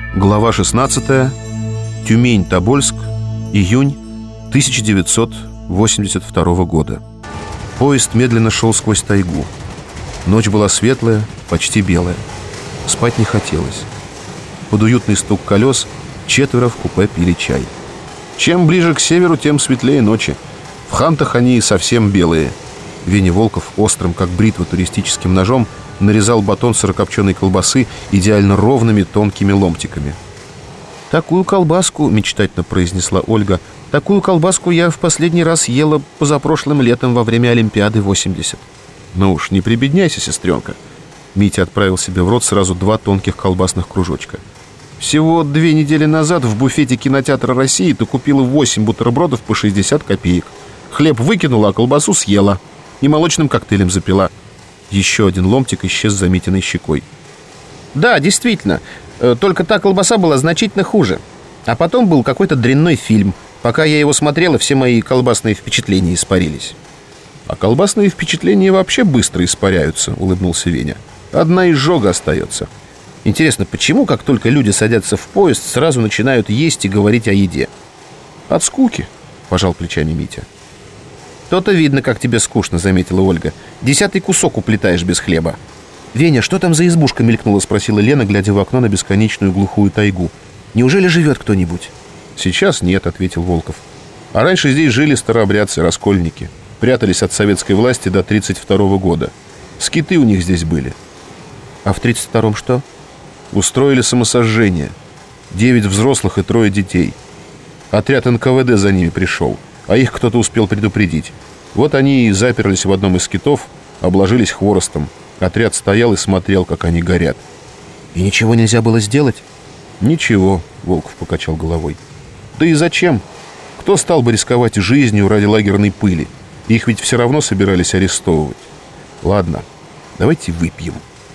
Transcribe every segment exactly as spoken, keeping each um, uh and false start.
Глава шестнадцатая. Тюмень, Тобольск. Июнь тысяча девятьсот восемьдесят второго года. Поезд медленно шел сквозь тайгу. Ночь была светлая, почти белая. Спать не хотелось. Под уютный стук колес четверо в купе пили чай. Чем ближе к северу, тем светлее ночи. В Хантах они и совсем белые. Веня Волков острым, как бритва, туристическим ножом нарезал батон сырокопченой колбасы идеально ровными тонкими ломтиками. «Такую колбаску, — мечтательно произнесла Ольга, — такую колбаску я в последний раз ела позапрошлым летом во время Олимпиады восемьдесят». «Ну уж, не прибедняйся, сестренка». Митя отправил себе в рот сразу два тонких колбасных кружочка. «Всего две недели назад в буфете кинотеатра России ты купила восемь бутербродов по шестьдесят копеек. Хлеб выкинула, а колбасу съела. И молочным коктейлем запила». Еще один ломтик исчез за Митиной щекой. «Да, действительно, только та колбаса была значительно хуже. А потом был какой-то дрянной фильм. Пока я его смотрела, все мои колбасные впечатления испарились». «А колбасные впечатления вообще быстро испаряются», — улыбнулся Веня. «Одна изжога остается. Интересно, почему, как только люди садятся в поезд, сразу начинают есть и говорить о еде?» «От скуки», — пожал плечами Митя. «То-то видно, как тебе скучно», — заметила Ольга. «Десятый кусок уплетаешь без хлеба». «Веня, что там за избушка мелькнула?» — спросила Лена, глядя в окно на бесконечную глухую тайгу. «Неужели живет кто-нибудь?» «Сейчас нет», — ответил Волков. «А раньше здесь жили старообрядцы, раскольники. Прятались от советской власти до тридцать второго года. Скиты у них здесь были». «А в тридцать втором что?» «Устроили самосожжение. Девять взрослых и трое детей. Отряд эн ка вэ дэ за ними пришел, а их кто-то успел предупредить. Вот они и заперлись в одном из скитов, обложились хворостом. Отряд стоял и смотрел, как они горят». «И ничего нельзя было сделать?» «Ничего», — Волков покачал головой. «Да и зачем? Кто стал бы рисковать жизнью ради лагерной пыли? Их ведь все равно собирались арестовывать. Ладно, давайте выпьем».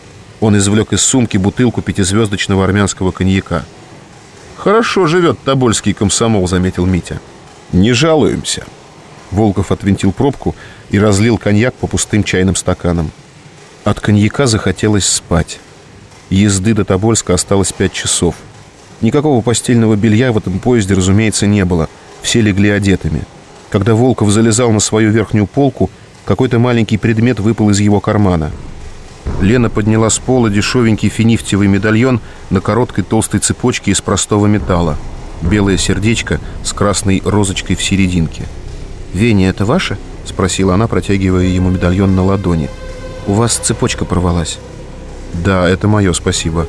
Он извлек из сумки бутылку пятизвездочного армянского коньяка. «Хорошо живет тобольский комсомол», — заметил Митя. «Не жалуемся». Волков отвинтил пробку и разлил коньяк по пустым чайным стаканам. От коньяка захотелось спать. Езды до Тобольска осталось пять часов. Никакого постельного белья в этом поезде, разумеется, не было. Все легли одетыми. Когда Волков залезал на свою верхнюю полку, какой-то маленький предмет выпал из его кармана. Лена подняла с пола дешевенький финифтевый медальон на короткой толстой цепочке из простого металла. Белое сердечко с красной розочкой в серединке. «Веня, это ваше?» — спросила она, протягивая ему медальон на ладони. «У вас цепочка порвалась». «Да, это мое, спасибо».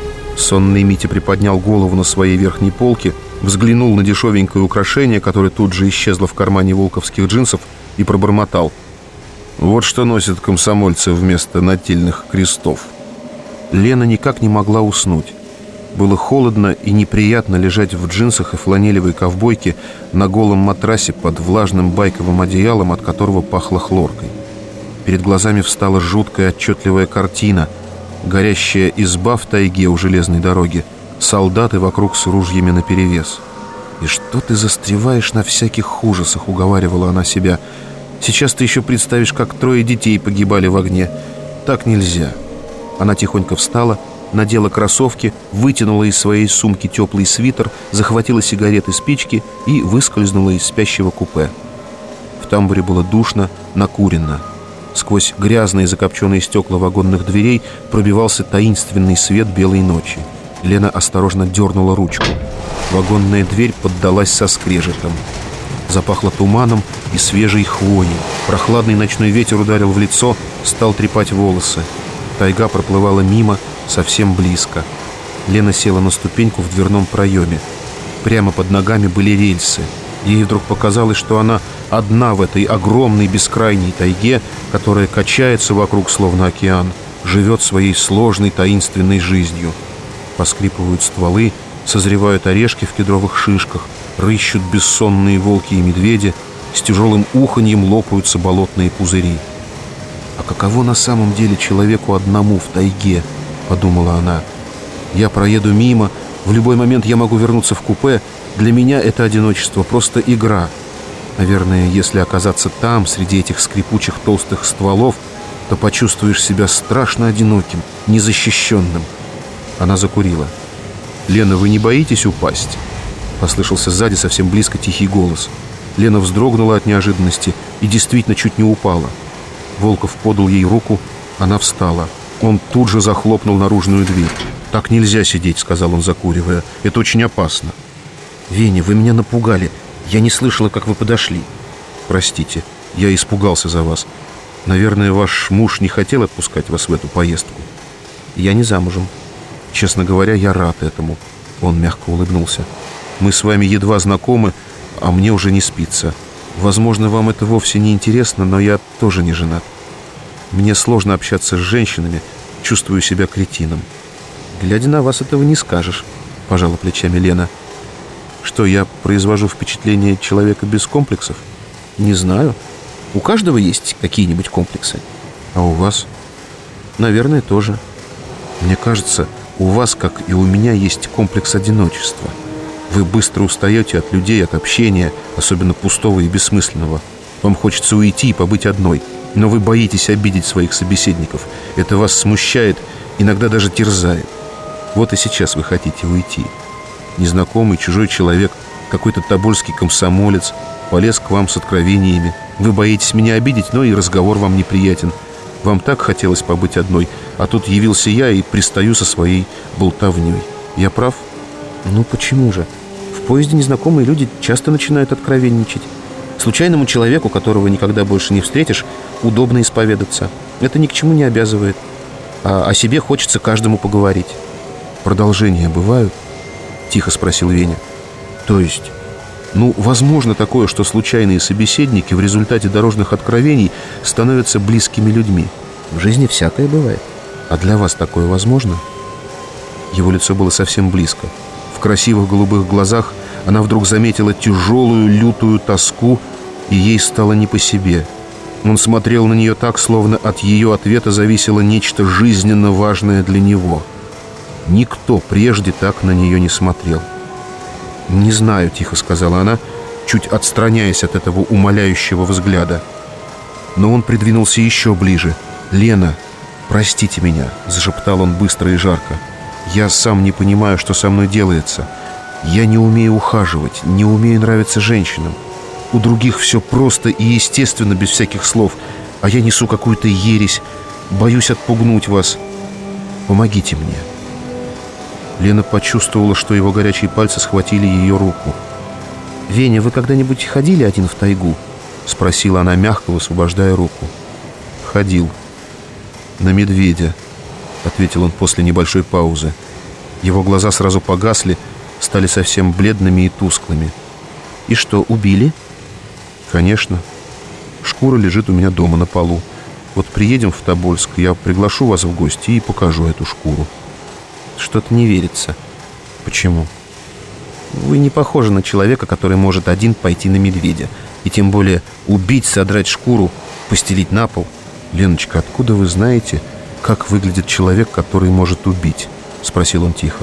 Сонный Митя приподнял голову на своей верхней полке, взглянул на дешевенькое украшение, которое тут же исчезло в кармане волковских джинсов, и пробормотал: «Вот что носят комсомольцы вместо нательных крестов». Лена никак не могла уснуть. Было холодно и неприятно лежать в джинсах и фланелевой ковбойке на голом матрасе под влажным байковым одеялом, от которого пахло хлоркой. Перед глазами встала жуткая отчетливая картина. Горящая изба в тайге у железной дороги, солдаты вокруг с ружьями наперевес. «И что ты застреваешь на всяких ужасах?» — уговаривала она себя. «Сейчас ты еще представишь, как трое детей погибали в огне. Так нельзя». Она тихонько встала, надела кроссовки, вытянула из своей сумки теплый свитер, захватила сигареты, спички и выскользнула из спящего купе. В тамбуре было душно, накурено. Сквозь грязные закопченные стекла вагонных дверей пробивался таинственный свет белой ночи. Лена осторожно дернула ручку. Вагонная дверь поддалась со скрежетом. Запахло туманом и свежей хвоей. Прохладный ночной ветер ударил в лицо, стал трепать волосы. Тайга проплывала мимо, совсем близко. Лена села на ступеньку в дверном проеме. Прямо под ногами были рельсы. Ей вдруг показалось, что она одна в этой огромной бескрайней тайге, которая качается вокруг, словно океан, живет своей сложной таинственной жизнью. Поскрипывают стволы, созревают орешки в кедровых шишках, рыщут бессонные волки и медведи, с тяжелым уханьем лопаются болотные пузыри. «А каково на самом деле человеку одному в тайге?» — подумала она. «Я проеду мимо, в любой момент я могу вернуться в купе. Для меня это одиночество просто игра. Наверное, если оказаться там, среди этих скрипучих толстых стволов, то почувствуешь себя страшно одиноким, незащищенным». Она закурила. «Лена, вы не боитесь упасть?» Послышался сзади совсем близко тихий голос. Лена вздрогнула от неожиданности и действительно чуть не упала. Волков подал ей руку, она встала. Он тут же захлопнул наружную дверь. «Так нельзя сидеть», — сказал он, закуривая. «Это очень опасно». «Веня, вы меня напугали. Я не слышала, как вы подошли». «Простите, я испугался за вас. Наверное, ваш муж не хотел отпускать вас в эту поездку». «Я не замужем». «Честно говоря, я рад этому». Он мягко улыбнулся. «Мы с вами едва знакомы, а мне уже не спится. Возможно, вам это вовсе не интересно, но я тоже не женат. Мне сложно общаться с женщинами, чувствую себя кретином». «Глядя на вас, этого не скажешь», — пожала плечами Лена. «Что, я произвожу впечатление человека без комплексов?» «Не знаю. У каждого есть какие-нибудь комплексы». «А у вас?» «Наверное, тоже. Мне кажется, у вас, как и у меня, есть комплекс одиночества. Вы быстро устаете от людей, от общения, особенно пустого и бессмысленного. Вам хочется уйти и побыть одной, но вы боитесь обидеть своих собеседников. Это вас смущает, иногда даже терзает. Вот и сейчас вы хотите уйти. Незнакомый, чужой человек, какой-то тобольский комсомолец полез к вам с откровениями. Вы боитесь меня обидеть, но и разговор вам неприятен. Вам так хотелось побыть одной, а тут явился я и пристаю со своей болтовней. Я прав?» «Ну почему же? В поезде незнакомые люди часто начинают откровенничать. Случайному человеку, которого никогда больше не встретишь, удобно исповедаться. Это ни к чему не обязывает. А о себе хочется каждому поговорить». «Продолжения бывают?» — тихо спросил Веня. «То есть, ну, возможно такое, что случайные собеседники в результате дорожных откровений становятся близкими людьми?» «В жизни всякое бывает». «А для вас такое возможно?» Его лицо было совсем близко. В красивых голубых глазах она вдруг заметила тяжелую, лютую тоску, и ей стало не по себе. Он смотрел на нее так, словно от ее ответа зависело нечто жизненно важное для него. Никто прежде так на нее не смотрел. «Не знаю», — тихо сказала она, чуть отстраняясь от этого умоляющего взгляда. Но он придвинулся еще ближе. «Лена, простите меня», — зашептал он быстро и жарко. «Я сам не понимаю, что со мной делается. Я не умею ухаживать, не умею нравиться женщинам. У других все просто и естественно, без всяких слов, а я несу какую-то ересь, боюсь отпугнуть вас. Помогите мне». Лена почувствовала, что его горячие пальцы схватили ее руку. «Веня, вы когда-нибудь ходили один в тайгу?» — спросила она мягко, высвобождая руку. «Ходил. На медведя», — ответил он после небольшой паузы. Его глаза сразу погасли, стали совсем бледными и тусклыми. «И что, убили?» «Конечно. Шкура лежит у меня дома на полу. Вот приедем в Тобольск, я приглашу вас в гости и покажу эту шкуру». «Что-то не верится». «Почему?» «Вы не похожи на человека, который может один пойти на медведя. И тем более убить, содрать шкуру, постелить на пол». «Леночка, откуда вы знаете, как выглядит человек, который может убить?» — спросил он тихо.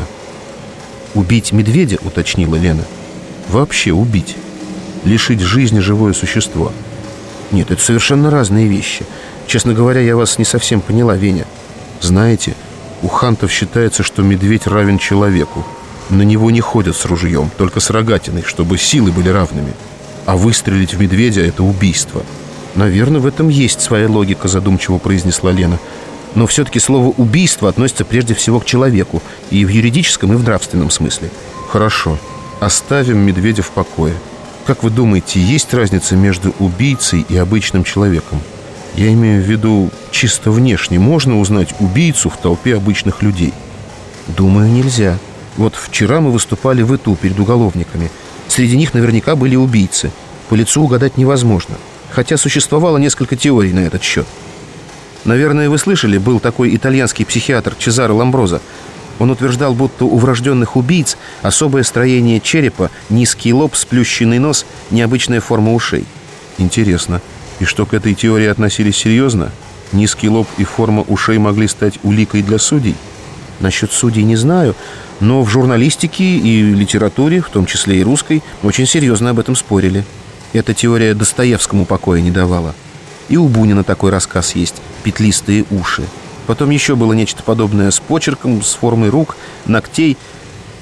«Убить медведя?» — уточнила Лена. «Вообще убить. Лишить жизни живое существо». «Нет, это совершенно разные вещи. Честно говоря, я вас не совсем поняла, Веня». «Знаете, у хантов считается, что медведь равен человеку. На него не ходят с ружьем, только с рогатиной, чтобы силы были равными. А выстрелить в медведя — это убийство». «Наверное, в этом есть своя логика», — задумчиво произнесла Лена. «Но все-таки слово «убийство» относится прежде всего к человеку, и в юридическом, и в нравственном смысле». «Хорошо. Оставим медведя в покое. Как вы думаете, есть разница между убийцей и обычным человеком? Я имею в виду, чисто внешне можно узнать убийцу в толпе обычных людей?» «Думаю, нельзя. Вот вчера мы выступали в ИТУ перед уголовниками. Среди них наверняка были убийцы. По лицу угадать невозможно. Хотя существовало несколько теорий на этот счет. Наверное, вы слышали, был такой итальянский психиатр Чезаро Ламброзо. Он утверждал, будто у врожденных убийц особое строение черепа, низкий лоб, сплющенный нос, необычная форма ушей». «Интересно. И что, к этой теории относились серьезно? Низкий лоб и форма ушей могли стать уликой для судей?» «Насчет судей не знаю, но в журналистике и литературе, в том числе и русской, очень серьезно об этом спорили. Эта теория Достоевскому покоя не давала. И у Бунина такой рассказ есть «Петлистые уши». Потом еще было нечто подобное с почерком, с формой рук, ногтей.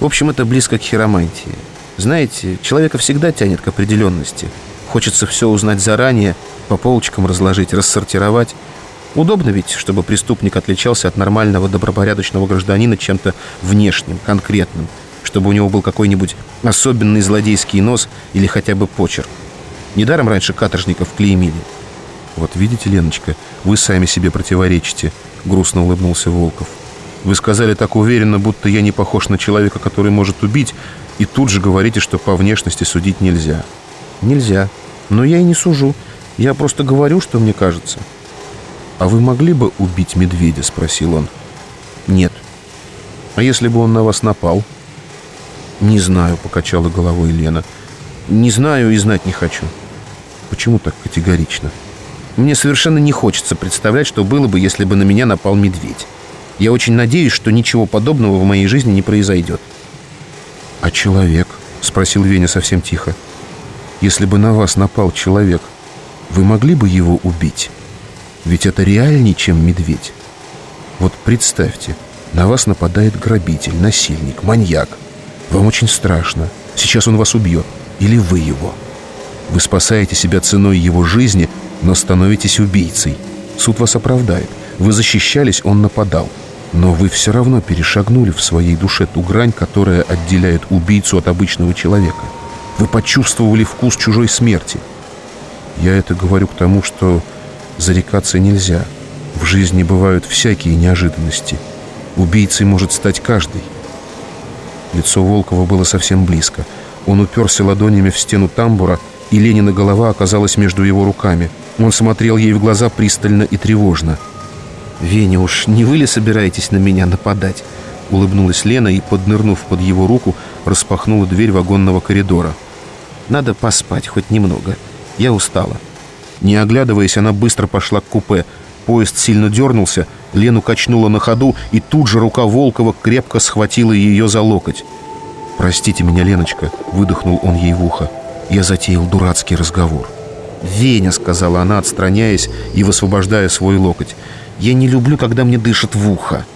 В общем, это близко к хиромантии. Знаете, человека всегда тянет к определенности. Хочется все узнать заранее, по полочкам разложить, рассортировать. Удобно ведь, чтобы преступник отличался от нормального добропорядочного гражданина чем-то внешним, конкретным, чтобы у него был какой-нибудь особенный злодейский нос или хотя бы почерк. Недаром раньше каторжников клеймили. «Вот видите, Леночка, вы сами себе противоречите», — грустно улыбнулся Волков. «Вы сказали так уверенно, будто я не похож на человека, который может убить, и тут же говорите, что по внешности судить нельзя». «Нельзя. Но я и не сужу. Я просто говорю, что мне кажется». «А вы могли бы убить медведя?» — спросил он. «Нет». «А если бы он на вас напал?» «Не знаю», — покачала головой Лена. «Не знаю и знать не хочу». «Почему так категорично?» «Мне совершенно не хочется представлять, что было бы, если бы на меня напал медведь. Я очень надеюсь, что ничего подобного в моей жизни не произойдет». «А человек?» — спросил Веня совсем тихо. «Если бы на вас напал человек, вы могли бы его убить? Ведь это реальнее, чем медведь. Вот представьте, на вас нападает грабитель, насильник, маньяк. Вам очень страшно. Сейчас он вас убьет. Или вы его. Вы спасаете себя ценой его жизни, но становитесь убийцей. Суд вас оправдает. Вы защищались, он нападал. Но вы все равно перешагнули в своей душе ту грань, которая отделяет убийцу от обычного человека. Вы почувствовали вкус чужой смерти. Я это говорю к тому, что зарекаться нельзя. В жизни бывают всякие неожиданности. Убийцей может стать каждый». Лицо Волкова было совсем близко. Он уперся ладонями в стену тамбура, и Ленина голова оказалась между его руками. Он смотрел ей в глаза пристально и тревожно. «Веня, уж не вы ли собираетесь на меня нападать?» — улыбнулась Лена и, поднырнув под его руку, распахнула дверь вагонного коридора. «Надо поспать хоть немного. Я устала». Не оглядываясь, она быстро пошла к купе. Поезд сильно дернулся, Лену качнула на ходу, и тут же рука Волкова крепко схватила ее за локоть. «Простите меня, Леночка», — выдохнул он ей в ухо. «Я затеял дурацкий разговор». «Веня», — сказала она, отстраняясь и высвобождая свой локоть, — «я не люблю, когда мне дышат в ухо».